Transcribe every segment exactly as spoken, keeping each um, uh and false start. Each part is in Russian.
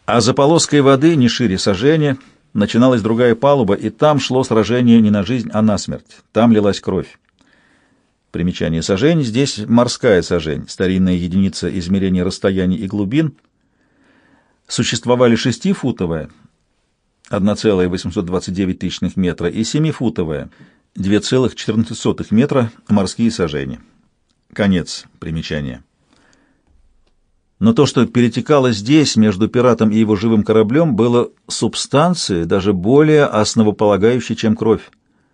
А за полоской воды, не шире сажения, начиналась другая палуба, и там шло сражение не на жизнь, а на смерть. Там лилась кровь. Примечание: сажень — здесь морская сажень, старинная единица измерения расстояний и глубин. Существовали шестифутовая, одна целая восемьсот двадцать девять тысячных метра, и семифутовая, две целых четырнадцать сотых метра морские сажени. Конец примечания. Но то, что перетекало здесь между пиратом и его живым кораблем, было субстанцией даже более основополагающей, чем кровь.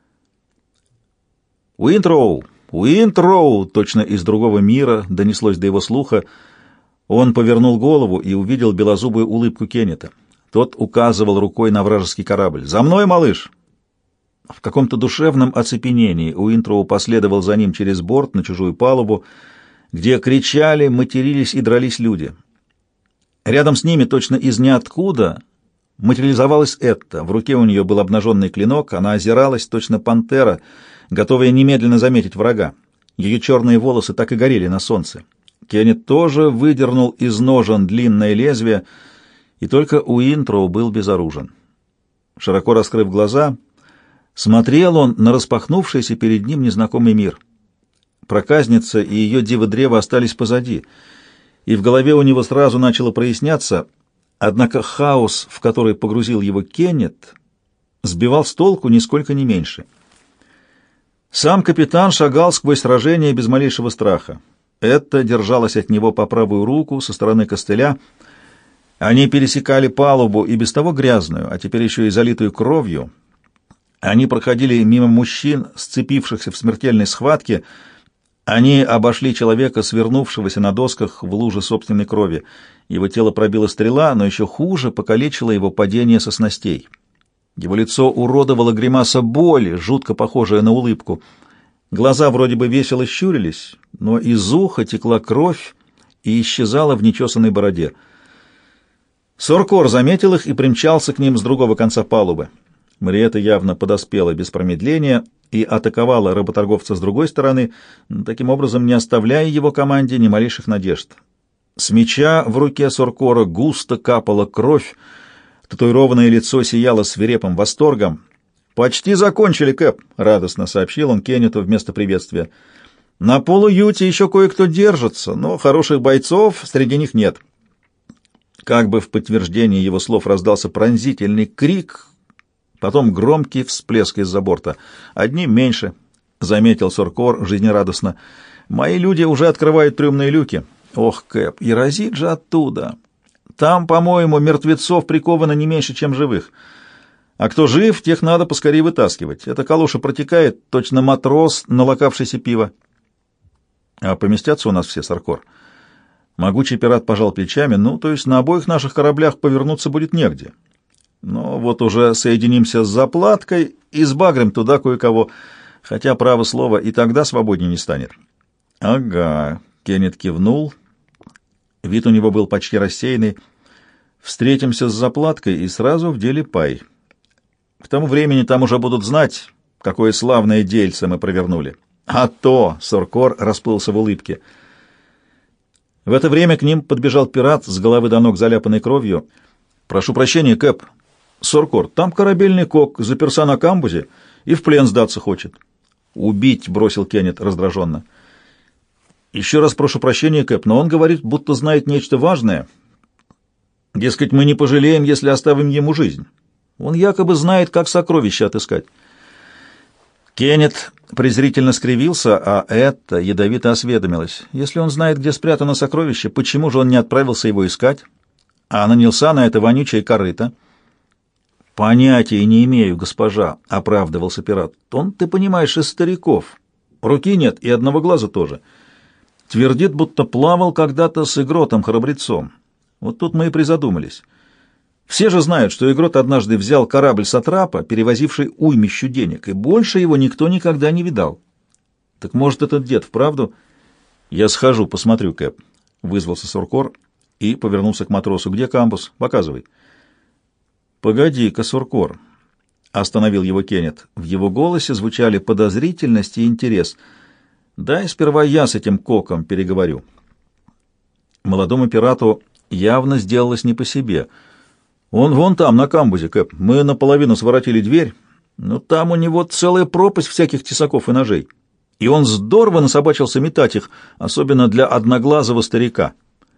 «Уинтроу! Уинтроу!» точно из другого мира донеслось до его слуха. Он повернул голову и увидел белозубую улыбку Кеннета. Тот указывал рукой на вражеский корабль. «За мной, малыш!» В каком-то душевном оцепенении Уинтроу последовал за ним через борт на чужую палубу, где кричали, матерились и дрались люди. Рядом с ними, точно из ниоткуда, материализовалась Этта. В руке у нее был обнаженный клинок, она озиралась, точно пантера, готовая немедленно заметить врага. Ее черные волосы так и горели на солнце. Кеннет тоже выдернул из ножен длинное лезвие, и только Уинтроу был безоружен. Широко раскрыв глаза, смотрел он на распахнувшийся перед ним незнакомый мир. Проказница и ее диво-древо остались позади, и в голове у него сразу начало проясняться, однако хаос, в который погрузил его Кеннет, сбивал с толку нисколько не меньше. Сам капитан шагал сквозь сражение без малейшего страха. Этта держалась от него по правую руку со стороны костыля. Они пересекали палубу и без того грязную, а теперь еще и залитую кровью. Они проходили мимо мужчин, сцепившихся в смертельной схватке. Они обошли человека, свернувшегося на досках в луже собственной крови. Его тело пробила стрела, но еще хуже покалечило его падение со снастей. Его лицо уродовало гримаса боли, жутко похожая на улыбку. Глаза вроде бы весело щурились, но из уха текла кровь и исчезала в нечесанной бороде. Соркор заметил их и примчался к ним с другого конца палубы. Мариэта явно подоспела без промедления и атаковала работорговца с другой стороны, таким образом не оставляя его команде ни малейших надежд. С меча в руке Соркора густо капала кровь, татуированное лицо сияло свирепым восторгом. «Почти закончили, Кэп», — радостно сообщил он Кеннету вместо приветствия. «На полуюте еще кое-кто держится, но хороших бойцов среди них нет». Как бы в подтверждение его слов раздался пронзительный крик, потом громкий всплеск из-за борта. «Одним меньше», — заметил Соркор жизнерадостно. «Мои люди уже открывают трюмные люки». «Ох, Кэп, и разит же оттуда! Там, по-моему, мертвецов приковано не меньше, чем живых. А кто жив, тех надо поскорее вытаскивать. Эта калоша протекает, точно матрос, налокавшийся пива». «А поместятся у нас все, Соркор?» Могучий пират пожал плечами. «Ну, то есть на обоих наших кораблях повернуться будет негде. Но вот уже соединимся с заплаткой и сбагрим туда кое-кого, хотя, право слово, и тогда свободнее не станет». «Ага», — Кеннет кивнул. Вид у него был почти рассеянный. «Встретимся с заплаткой и сразу в деле пай. К тому времени там уже будут знать, какое славное дельце мы провернули». «А то!» — Соркор расплылся в улыбке. В это время к ним подбежал пират с головы до ног, заляпанной кровью. «Прошу прощения, Кэп. Соркор, там корабельный кок заперся на камбузе и в плен сдаться хочет». «Убить!» — бросил Кеннет раздраженно. «Еще раз прошу прощения, Кэп, но он говорит, будто знает нечто важное. Дескать, мы не пожалеем, если оставим ему жизнь. Он якобы знает, как сокровища отыскать». Кеннет презрительно скривился, а это ядовито осведомилась. Если он знает, где спрятано сокровище, почему же он не отправился его искать, а нанялся на это вонючее корыто? «Понятия не имею, госпожа», — оправдывался пират. «Он, ты понимаешь, из стариков. Руки нет и одного глаза тоже. Твердит, будто плавал когда-то с Игротом-храбрецом. Вот тут мы и призадумались. Все же знают, что Игрот однажды взял корабль сатрапа, перевозивший уймищу денег, и больше его никто никогда не видал. Так может, этот дед вправду...» «Я схожу, посмотрю, Кэп», — вызвался Суркор и повернулся к матросу. «Где камбус? Показывай». «Погоди-ка, Суркор», — остановил его Кеннет. В его голосе звучали подозрительность и интерес. «Дай сперва я с этим коком переговорю». Молодому пирату явно сделалось не по себе. Он вон там, на камбузе, Кэп. Мы наполовину своротили дверь, но там у него целая пропасть всяких тесаков и ножей. И он здорово насобачился метать их, особенно для одноглазого старика.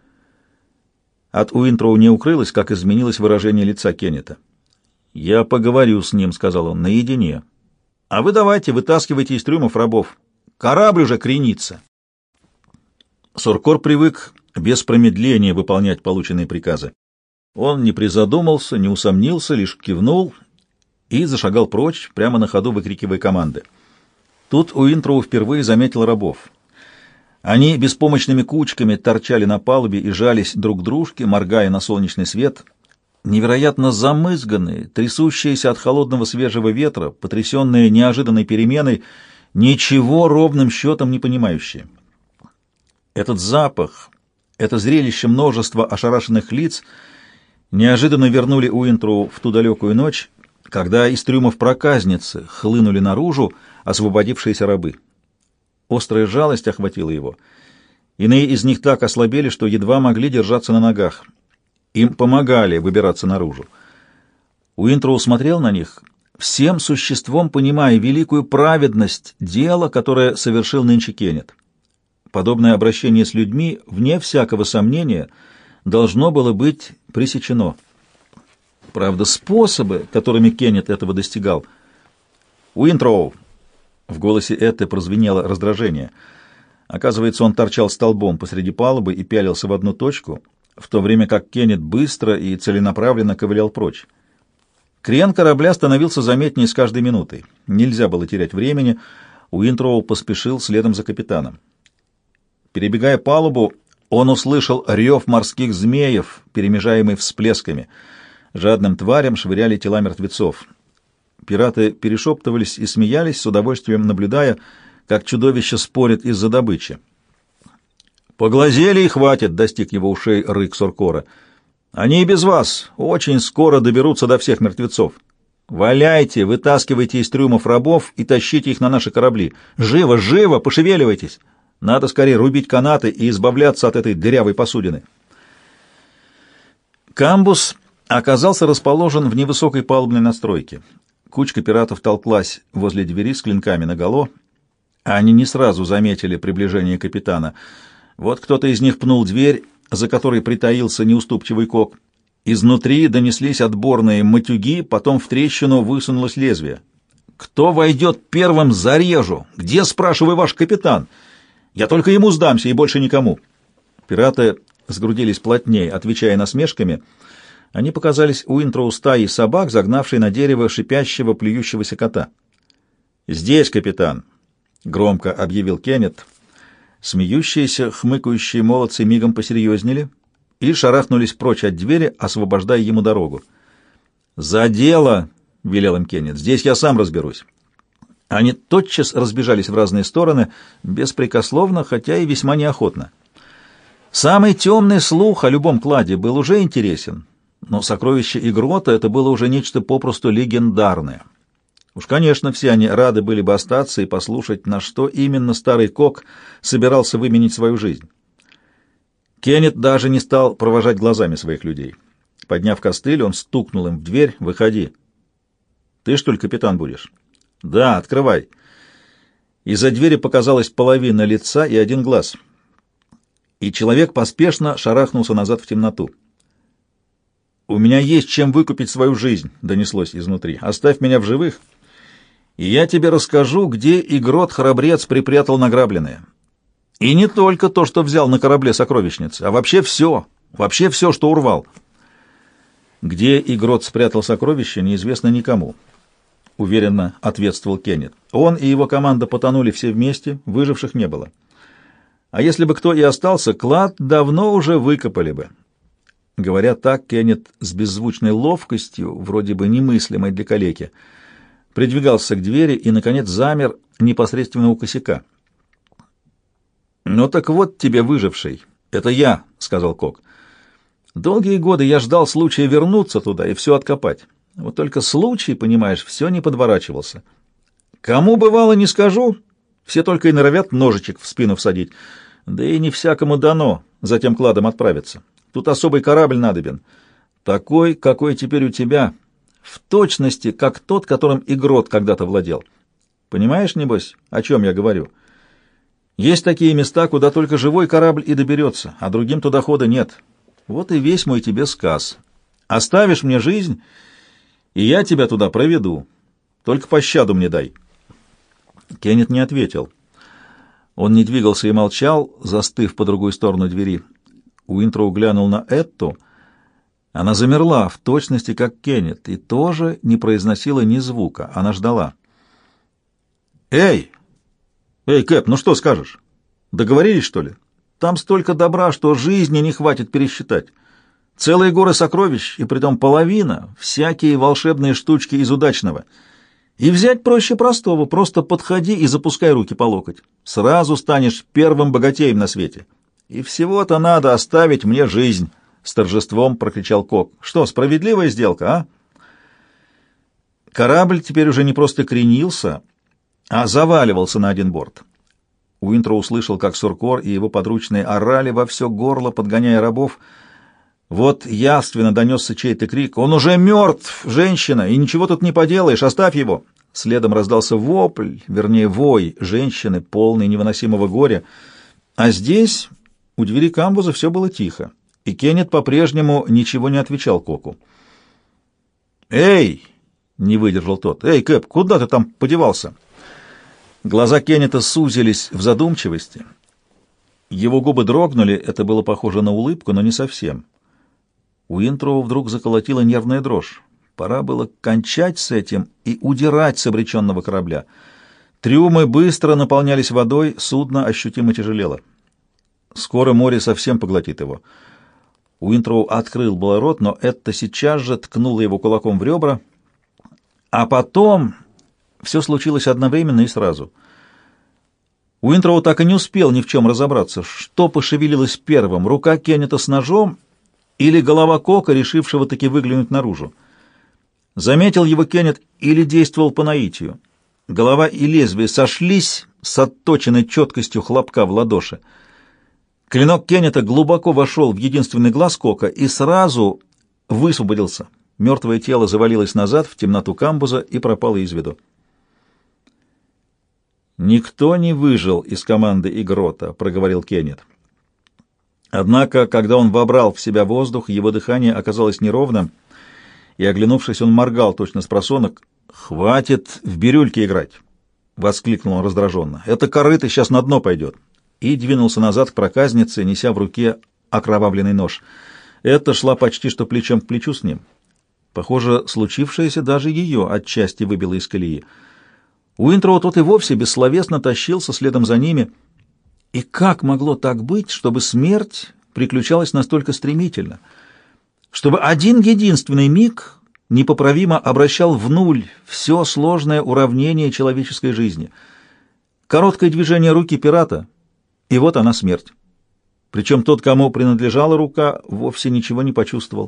От Уинтроу не укрылось, как изменилось выражение лица Кеннета. «Я поговорю с ним», — сказал он, — «наедине. А вы давайте, вытаскивайте из трюмов рабов. Корабль уже кренится». Суркор привык без промедления выполнять полученные приказы. Он не призадумался, не усомнился, лишь кивнул и зашагал прочь, прямо на ходу выкрикивая команды. Тут Уинтроу впервые заметил рабов. Они беспомощными кучками торчали на палубе и жались друг к дружке, моргая на солнечный свет. Невероятно замызганные, трясущиеся от холодного свежего ветра, потрясенные неожиданной переменой, ничего ровным счетом не понимающие. Этот запах, это зрелище множества ошарашенных лиц неожиданно вернули Уинтроу в ту далекую ночь, когда из трюмов проказницы хлынули наружу освободившиеся рабы. Острая жалость охватила его. Иные из них так ослабели, что едва могли держаться на ногах. Им помогали выбираться наружу. Уинтроу смотрел на них, всем существом понимая великую праведность дела, которое совершил нынче Кеннет. Подобное обращение с людьми, вне всякого сомнения, должно было быть пресечено. Правда, способы, которыми Кеннет этого достигал... «Уинтроу!» В голосе Этты прозвенело раздражение. Оказывается, он торчал столбом посреди палубы и пялился в одну точку, в то время как Кеннет быстро и целенаправленно ковылял прочь. Крен корабля становился заметнее с каждой минутой. Нельзя было терять времени. Уинтроу поспешил следом за капитаном. Перебегая палубу, он услышал рев морских змеев, перемежаемый всплесками. Жадным тварям швыряли тела мертвецов. Пираты перешептывались и смеялись, с удовольствием наблюдая, как чудовища спорят из-за добычи. «Поглазели и хватит!» — достиг его ушей рык Суркора. «Они и без вас очень скоро доберутся до всех мертвецов. Валяйте, вытаскивайте из трюмов рабов и тащите их на наши корабли. Живо, живо, пошевеливайтесь! Надо скорее рубить канаты и избавляться от этой дырявой посудины». Камбуз оказался расположен в невысокой палубной настройке. Кучка пиратов толклась возле двери с клинками наголо. Они не сразу заметили приближение капитана. Вот кто-то из них пнул дверь, за которой притаился неуступчивый Кок. Изнутри донеслись отборные матюги, потом в трещину высунулось лезвие. «Кто войдет первым, зарежу! Где, спрашиваю, ваш капитан? Я только ему сдамся и больше никому!» Пираты сгрудились плотнее, отвечая насмешками. Они показались Уинтроу стаей собак, загнавшей на дерево шипящего, плюющегося кота. «Здесь, капитан!» — громко объявил Кеннет. Смеющиеся, хмыкающие молодцы мигом посерьезнели и шарахнулись прочь от двери, освобождая ему дорогу. «За дело!» — велел им Кеннет. «Здесь я сам разберусь». Они тотчас разбежались в разные стороны, беспрекословно, хотя и весьма неохотно. Самый темный слух о любом кладе был уже интересен, но сокровище Игрота — это было уже нечто попросту легендарное. Уж, конечно, все они рады были бы остаться и послушать, на что именно старый Кок собирался выменить свою жизнь. Кеннет даже не стал провожать глазами своих людей. Подняв костыль, он стукнул им в дверь. «Выходи». «Ты, что ли, капитан будешь?» «Да, открывай». Из-за двери показалась половина лица и один глаз. И человек поспешно шарахнулся назад в темноту. «У меня есть чем выкупить свою жизнь», — донеслось изнутри. «Оставь меня в живых, и я тебе расскажу, где Игрот-храбрец припрятал награбленное. И не только то, что взял на корабле сокровищницы, а вообще все, вообще все, что урвал». «Где Игрот спрятал сокровища, неизвестно никому», — уверенно ответствовал Кеннет. «Он и его команда потонули все вместе, выживших не было. А если бы кто и остался, клад давно уже выкопали бы». Говоря так, Кеннет с беззвучной ловкостью, вроде бы немыслимой для калеки, придвигался к двери и, наконец, замер непосредственно у косяка. «Ну так вот тебе выживший. Это я», — сказал Кок. «Долгие годы я ждал случая вернуться туда и все откопать. Вот только случай, понимаешь, все не подворачивался. Кому бывало, не скажу, все только и норовят ножичек в спину всадить. Да и не всякому дано за тем кладом отправиться. Тут особый корабль надобен. Такой, какой теперь у тебя, в точности, как тот, которым Игрот когда-то владел. Понимаешь, небось, о чем я говорю? Есть такие места, куда только живой корабль и доберется, а другим туда хода нет. Вот и весь мой тебе сказ. Оставишь мне жизнь, и я тебя туда проведу. Только пощаду мне дай». Кеннет не ответил. Он не двигался и молчал, застыв по другую сторону двери. Уинтроу глянул на Этту. Она замерла, в точности, как Кеннет, и тоже не произносила ни звука. Она ждала. «Эй! Эй, Кэп, ну что скажешь? Договорились, что ли? Там столько добра, что жизни не хватит пересчитать. Целые горы сокровищ, и притом половина, всякие волшебные штучки из удачного. И взять проще простого, просто подходи и запускай руки по локоть. Сразу станешь первым богатеем на свете. И всего-то надо оставить мне жизнь», — с торжеством прокричал Кок. «Что, справедливая сделка, а?» Корабль теперь уже не просто кренился, а заваливался на один борт. Уинтроу услышал, как Суркор и его подручные орали во все горло, подгоняя рабов. Вот явственно донесся чей-то крик: «Он уже мертв, женщина, и ничего тут не поделаешь, оставь его!» Следом раздался вопль, вернее вой женщины, полный невыносимого горя. А здесь, у двери камбуза, все было тихо, и Кеннет по-прежнему ничего не отвечал Коку. «Эй!» — не выдержал тот. «Эй, Кэп, куда ты там подевался?» Глаза Кеннета сузились в задумчивости. Его губы дрогнули, это было похоже на улыбку, но не совсем. Уинтроу вдруг заколотила нервная дрожь. Пора было кончать с этим и удирать с обреченного корабля. Трюмы быстро наполнялись водой, судно ощутимо тяжелело. Скоро море совсем поглотит его. Уинтроу открыл было рот, но это сейчас же ткнуло его кулаком в ребра. А потом все случилось одновременно и сразу. Уинтроу так и не успел ни в чем разобраться, что пошевелилось первым: рука Кеннета с ножом или голова Кока, решившего таки выглянуть наружу. Заметил его Кеннет или действовал по наитию. Голова и лезвие сошлись с отточенной четкостью хлопка в ладоши. Клинок Кеннета глубоко вошел в единственный глаз Кока и сразу высвободился. Мертвое тело завалилось назад в темноту камбуза и пропало из виду. «Никто не выжил из команды Игрота», — проговорил Кеннет. Однако, когда он вобрал в себя воздух, его дыхание оказалось неровным, и, оглянувшись, он моргал точно с просонок. «Хватит в бирюльке играть!» — воскликнул он раздраженно. «Это корыто сейчас на дно пойдет!» И двинулся назад к проказнице, неся в руке окровавленный нож. Это шла почти что плечом к плечу с ним. Похоже, случившееся даже ее отчасти выбило из колеи. Уинтроу тот и вовсе бессловесно тащился следом за ними. И как могло так быть, чтобы смерть приключалась настолько стремительно? Чтобы один единственный миг непоправимо обращал в нуль все сложное уравнение человеческой жизни. Короткое движение руки пирата, и вот она смерть. Причем тот, кому принадлежала рука, вовсе ничего не почувствовал.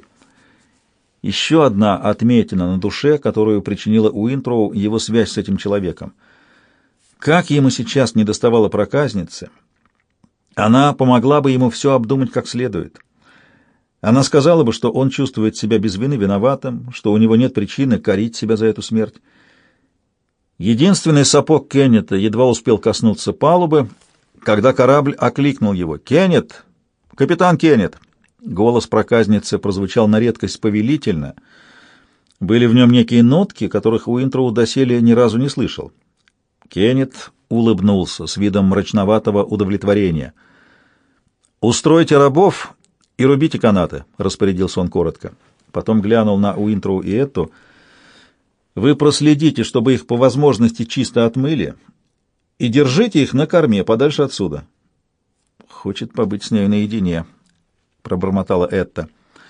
Еще одна отметина на душе, которую причинила Уинтроу его связь с этим человеком. Как ему сейчас недоставало проказницы, она помогла бы ему все обдумать как следует. Она сказала бы, что он чувствует себя без вины виноватым, что у него нет причины корить себя за эту смерть. Единственный сапог Кеннета едва успел коснуться палубы, когда корабль окликнул его. «Кеннет! Капитан Кеннет!» Голос проказницы прозвучал на редкость повелительно. Были в нем некие нотки, которых Уинтроу доселе ни разу не слышал. Кеннет улыбнулся с видом мрачноватого удовлетворения. «Устройте рабов и рубите канаты», — распорядился он коротко. Потом глянул на Уинтроу и Этту. «Вы проследите, чтобы их по возможности чисто отмыли, и держите их на корме, подальше отсюда». «Хочет побыть с нею наедине», — пробормотала Этта.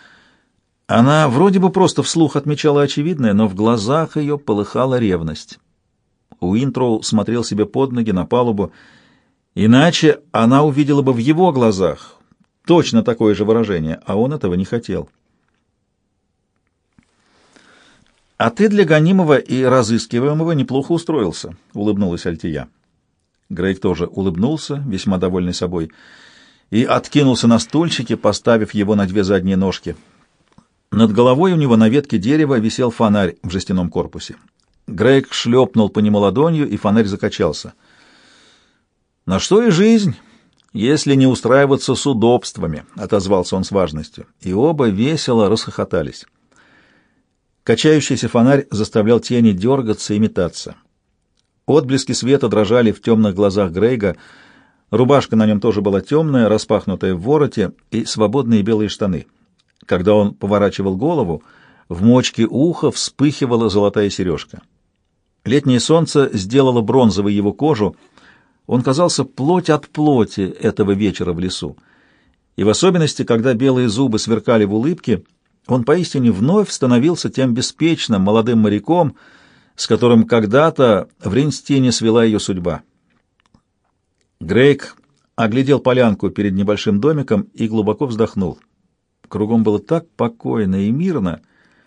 Она вроде бы просто вслух отмечала очевидное, но в глазах ее полыхала ревность. Уинтроу смотрел себе под ноги на палубу. Иначе она увидела бы в его глазах точно такое же выражение, а он этого не хотел. «А ты для гонимого и разыскиваемого неплохо устроился», — улыбнулась Альтия. Грейг тоже улыбнулся, весьма довольный собой, и откинулся на стульчике, поставив его на две задние ножки. Над головой у него на ветке дерева висел фонарь в жестяном корпусе. Грейг шлепнул по нему ладонью, и фонарь закачался. «На что и жизнь, если не устраиваться с удобствами», — отозвался он с важностью, и оба весело расхохотались. Качающийся фонарь заставлял тени дергаться и метаться. Отблески света дрожали в темных глазах Грейга. Рубашка на нем тоже была темная, распахнутая в вороте, и свободные белые штаны. Когда он поворачивал голову, в мочке уха вспыхивала золотая сережка. Летнее солнце сделало бронзовой его кожу. Он казался плоть от плоти этого вечера в лесу. И в особенности, когда белые зубы сверкали в улыбке, он поистине вновь становился тем беспечным молодым моряком, с которым когда-то в Ринстине свела ее судьба. Грейг оглядел полянку перед небольшим домиком и глубоко вздохнул. Кругом было так покойно и мирно.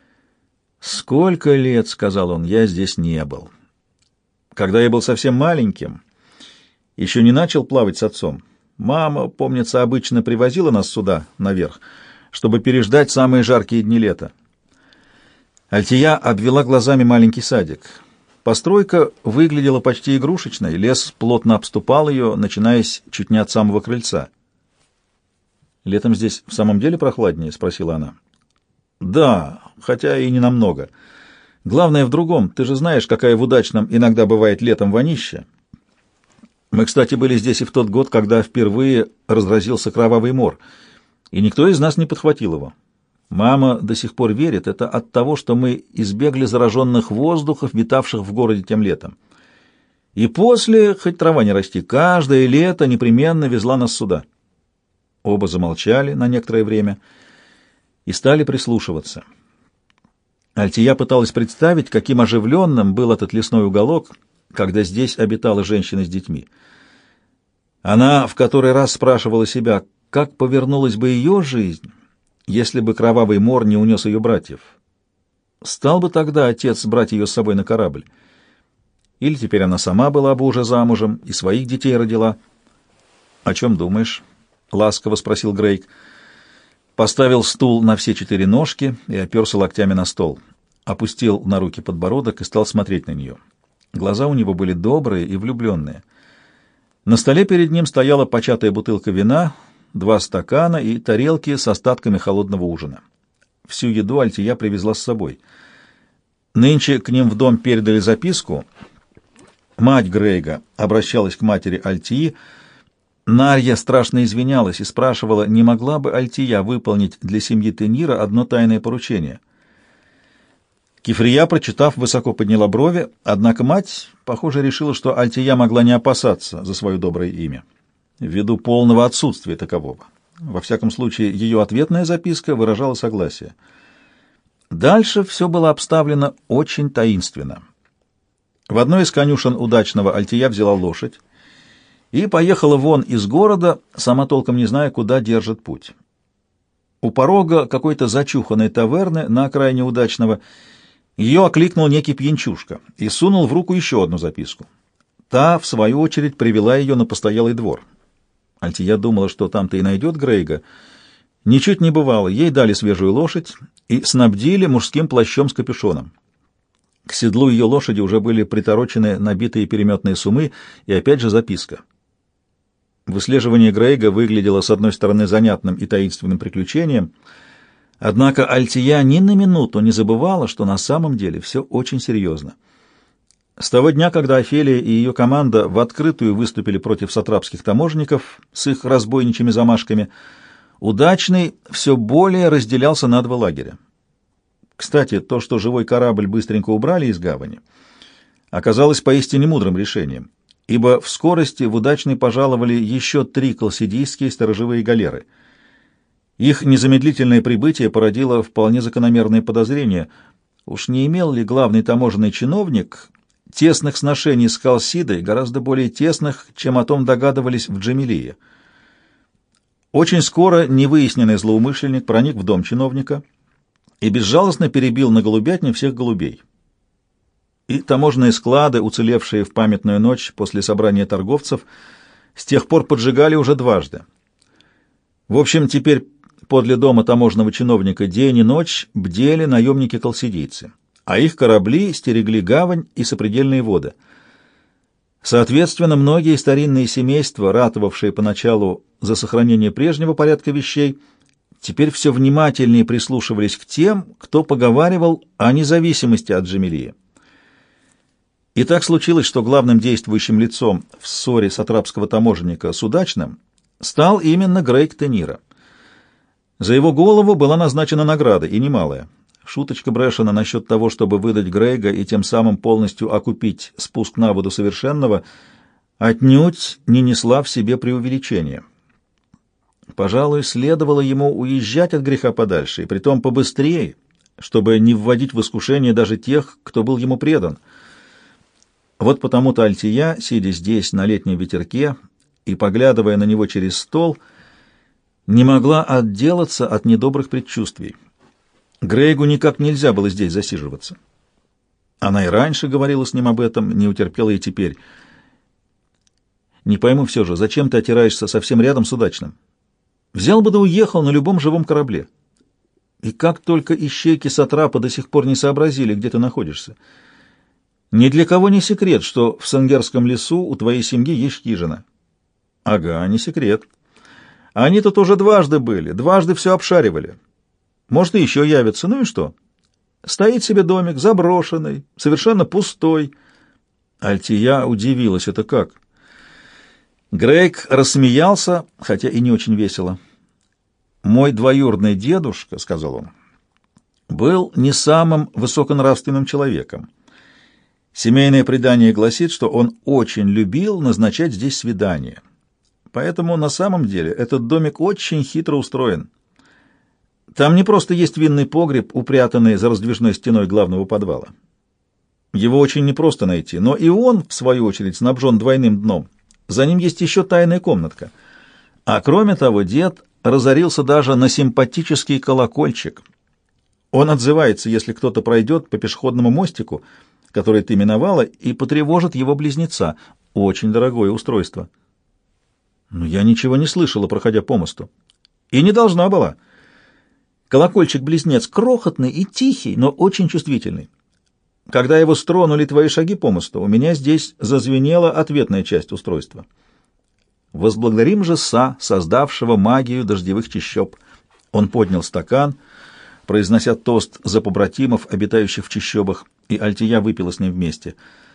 «Сколько лет, — сказал он, — я здесь не был. Когда я был совсем маленьким, еще не начал плавать с отцом, мама, помнится, обычно привозила нас сюда, наверх, чтобы переждать самые жаркие дни лета. Альтия обвела глазами маленький садик. Постройка выглядела почти игрушечной, лес плотно обступал ее, начинаясь чуть не от самого крыльца. «Летом здесь в самом деле прохладнее?» — спросила она. «Да, хотя и не намного. Главное в другом. Ты же знаешь, какая в Удачном иногда бывает летом вонища. Мы, кстати, были здесь и в тот год, когда впервые разразился кровавый мор, и никто из нас не подхватил его. Мама до сих пор верит, это от того, что мы избегли зараженных воздухов, витавших в городе тем летом. И после, хоть трава не расти, каждое лето непременно везла нас сюда». Оба замолчали на некоторое время и стали прислушиваться. Альтия пыталась представить, каким оживленным был этот лесной уголок, когда здесь обитала женщина с детьми. Она в который раз спрашивала себя, как повернулась бы ее жизнь, если бы кровавый мор не унес ее братьев. Стал бы тогда отец брать ее с собой на корабль? Или теперь она сама была бы уже замужем и своих детей родила? «О чем думаешь?» — ласково спросил Грейг. Поставил стул на все четыре ножки и оперся локтями на стол. Опустил на руки подбородок и стал смотреть на нее. Глаза у него были добрые и влюбленные. На столе перед ним стояла початая бутылка вина, два стакана и тарелки с остатками холодного ужина. Всю еду Альтия привезла с собой. Нынче к ним в дом передали записку. Мать Грейга обращалась к матери Альтии. Нарья страшно извинялась и спрашивала, не могла бы Альтия выполнить для семьи Тенира одно тайное поручение. Кифрия, прочитав, высоко подняла брови, однако мать, похоже, решила, что Альтия могла не опасаться за свое доброе имя, ввиду полного отсутствия такового. Во всяком случае, ее ответная записка выражала согласие. Дальше все было обставлено очень таинственно. В одной из конюшен Удачного Альтия взяла лошадь и поехала вон из города, сама толком не зная, куда держит путь. У порога какой-то зачуханной таверны на окраине Удачного ее окликнул некий пьянчушка и сунул в руку еще одну записку. Та, в свою очередь, привела ее на постоялый двор. Альтия думала, что там-то и найдет Грейга. Ничуть не бывало, ей дали свежую лошадь и снабдили мужским плащом с капюшоном. К седлу ее лошади уже были приторочены набитые переметные сумы и опять же записка. Выслеживание Грейга выглядело, с одной стороны, занятным и таинственным приключением, однако Альтия ни на минуту не забывала, что на самом деле все очень серьезно. С того дня, когда Офелия и ее команда в открытую выступили против сатрапских таможенников с их разбойничьими замашками, Удачный все более разделялся на два лагеря. Кстати, то, что живой корабль быстренько убрали из гавани, оказалось поистине мудрым решением, ибо в скорости в Удачный пожаловали еще три колсидийские сторожевые галеры. Их незамедлительное прибытие породило вполне закономерные подозрения. Уж не имел ли главный таможенный чиновник тесных сношений с Колсидой, гораздо более тесных, чем о том догадывались в Джамилии? Очень скоро невыясненный злоумышленник проник в дом чиновника и безжалостно перебил на голубятне всех голубей. И таможенные склады, уцелевшие в памятную ночь после собрания торговцев, с тех пор поджигали уже дважды. В общем, теперь Подле дома таможенного чиновника день и ночь бдели наемники-колсидийцы, а их корабли стерегли гавань и сопредельные воды. Соответственно, многие старинные семейства, ратовавшие поначалу за сохранение прежнего порядка вещей, теперь все внимательнее прислушивались к тем, кто поговаривал о независимости от Джамилии. И так случилось, что главным действующим лицом в ссоре сатрапского таможенника с Удачным стал именно Грейг Тенира. За его голову была назначена награда, и немалая. Шуточка Брэшена насчет того, чтобы выдать Грейга и тем самым полностью окупить спуск на воду совершенного, отнюдь не несла в себе преувеличения. Пожалуй, следовало ему уезжать от греха подальше, и притом побыстрее, чтобы не вводить в искушение даже тех, кто был ему предан. Вот потому-то Альтия, сидя здесь на летнем ветерке и поглядывая на него через стол, не могла отделаться от недобрых предчувствий. Грейгу никак нельзя было здесь засиживаться. Она и раньше говорила с ним об этом, не утерпела и теперь. «Не пойму все же, зачем ты отираешься совсем рядом с Удачным? Взял бы да уехал на любом живом корабле. И как только ищейки Сатрапа до сих пор не сообразили, где ты находишься. Ни для кого не секрет, что в Сенгерском лесу у твоей семьи есть хижина». «Ага, не секрет. Они тут уже дважды были, дважды все обшаривали. Может, и еще явятся. Ну и что? Стоит себе домик, заброшенный, совершенно пустой». Альтия удивилась. Это как? Грейг рассмеялся, хотя и не очень весело. «Мой двоюродный дедушка, — сказал он, — был не самым высоконравственным человеком. Семейное предание гласит, что он очень любил назначать здесь свидания. Поэтому на самом деле этот домик очень хитро устроен. Там не просто есть винный погреб, упрятанный за раздвижной стеной главного подвала. Его очень непросто найти, но и он, в свою очередь, снабжен двойным дном. За ним есть еще тайная комнатка. А кроме того, дед разорился даже на симпатический колокольчик. Он отзывается, если кто-то пройдет по пешеходному мостику, который ты миновала, и потревожит его близнеца. Очень дорогое устройство». Но я ничего не слышала, проходя по мосту. И не должна была. Колокольчик-близнец крохотный и тихий, но очень чувствительный. Когда его стронули твои шаги по мосту, у меня здесь зазвенела ответная часть устройства. Возблагодарим же Са, создавшего магию дождевых чащоб. Он поднял стакан, произнося тост за побратимов, обитающих в чащобах, и Альтия выпила с ним вместе —